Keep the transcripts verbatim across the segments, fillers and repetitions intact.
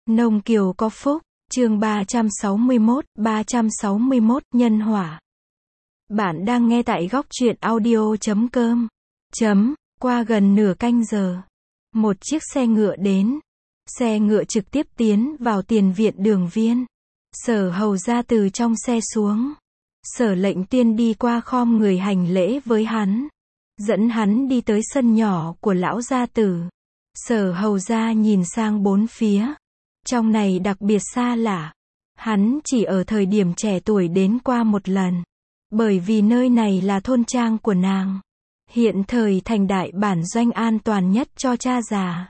Nông Kiều có phúc, chương ba trăm sáu mươi mốt, ba trăm sáu mươi mốt, nhân hỏa. Bạn đang nghe tại góc truyện audio chấm com. Chấm, qua gần nửa canh giờ. Một chiếc xe ngựa đến. Xe ngựa trực tiếp tiến vào tiền viện Đường Viên. Sở hầu ra từ trong xe xuống. Sở lệnh tiên đi qua khom người hành lễ với hắn. Dẫn hắn đi tới sân nhỏ của lão gia tử. Sở hầu ra nhìn sang bốn phía. Trong này đặc biệt xa lạ. Hắn chỉ ở thời điểm trẻ tuổi đến qua một lần. Bởi vì nơi này là thôn trang của nàng. Hiện thời thành đại bản doanh an toàn nhất cho cha già.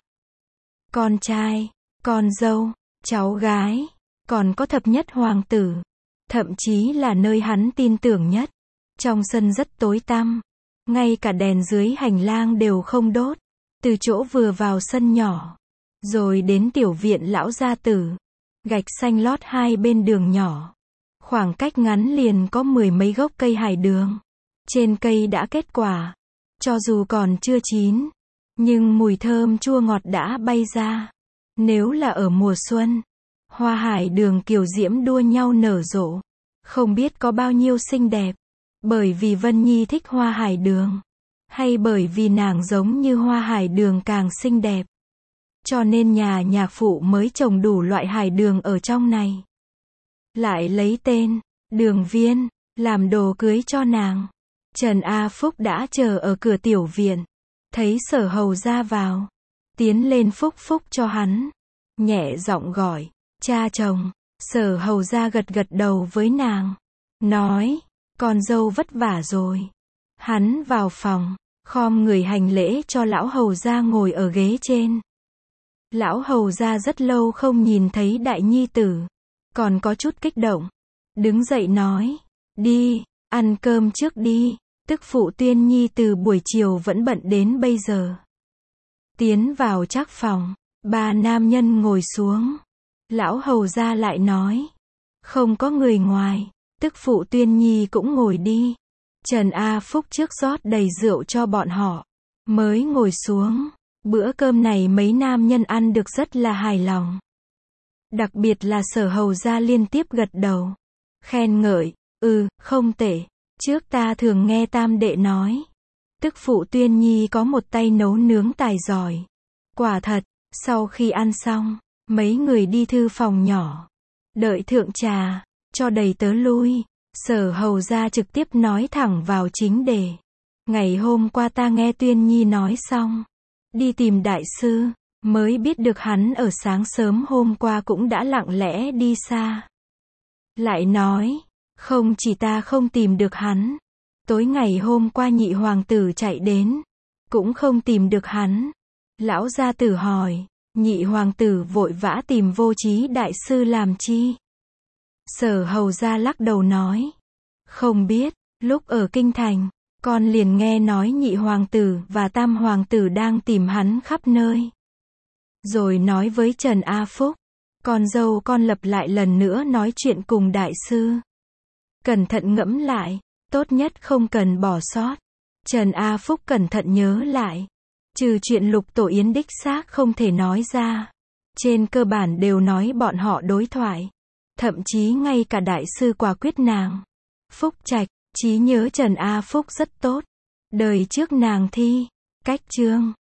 Con trai, con dâu, cháu gái, còn có thập nhất hoàng tử. Thậm chí là nơi hắn tin tưởng nhất. Trong sân rất tối tăm. Ngay cả đèn dưới hành lang đều không đốt. Từ chỗ vừa vào sân nhỏ. Rồi đến tiểu viện lão gia tử. Gạch xanh lót hai bên đường nhỏ. Khoảng cách ngắn liền có mười mấy gốc cây hải đường. Trên cây đã kết quả. Cho dù còn chưa chín. Nhưng mùi thơm chua ngọt đã bay ra. Nếu là ở mùa xuân. Hoa hải đường kiều diễm đua nhau nở rộ. Không biết có bao nhiêu xinh đẹp. Bởi vì Vân Nhi thích hoa hải đường. Hay bởi vì nàng giống như hoa hải đường càng xinh đẹp. Cho nên nhà nhạc phụ mới trồng đủ loại hải đường ở trong này. Lại lấy tên, Đường Viên, làm đồ cưới cho nàng. Trần A Phúc đã chờ ở cửa tiểu viện. Thấy sở hầu ra vào. Tiến lên phúc phúc cho hắn. Nhẹ giọng gọi, cha chồng. Sở hầu ra gật gật đầu với nàng. Nói, con dâu vất vả rồi. Hắn vào phòng, khom người hành lễ cho lão hầu ra ngồi ở ghế trên. Lão hầu ra rất lâu không nhìn thấy đại nhi tử. Còn có chút kích động. Đứng dậy nói. Đi, ăn cơm trước đi. Tức phụ Tuyên Nhi từ buổi chiều vẫn bận đến bây giờ. Tiến vào trác phòng. Ba nam nhân ngồi xuống. Lão hầu ra lại nói. Không có người ngoài. Tức phụ Tuyên Nhi cũng ngồi đi. Trần A Phúc trước rót đầy rượu cho bọn họ. Mới ngồi xuống. Bữa cơm này mấy nam nhân ăn được rất là hài lòng. Đặc biệt là sở hầu ra liên tiếp gật đầu. Khen ngợi, ừ, không tệ. Trước ta thường nghe tam đệ nói. Tức phụ Tuyên Nhi có một tay nấu nướng tài giỏi. Quả thật, sau khi ăn xong, mấy người đi thư phòng nhỏ. Đợi thượng trà, cho đầy tớ lui. Sở hầu ra trực tiếp nói thẳng vào chính đề. Ngày hôm qua ta nghe Tuyên Nhi nói xong. Đi tìm đại sư, mới biết được hắn ở sáng sớm hôm qua cũng đã lặng lẽ đi xa. Lại nói, không chỉ ta không tìm được hắn. Tối ngày hôm qua nhị hoàng tử chạy đến, cũng không tìm được hắn. Lão gia tử hỏi, nhị hoàng tử vội vã tìm Vô Trí đại sư làm chi? Sở hầu ra lắc đầu nói, không biết, lúc ở kinh thành. Con liền nghe nói nhị hoàng tử và tam hoàng tử đang tìm hắn khắp nơi. Rồi nói với Trần A Phúc. Con dâu con lập lại lần nữa nói chuyện cùng đại sư. Cẩn thận ngẫm lại. Tốt nhất không cần bỏ sót. Trần A Phúc cẩn thận nhớ lại. Trừ chuyện Lục Tổ Yến đích xác không thể nói ra. Trên cơ bản đều nói bọn họ đối thoại. Thậm chí ngay cả đại sư quả quyết nàng. Phúc Trạch. Trí nhớ Trần A Phúc rất tốt. Đời trước nàng thi, cách chương,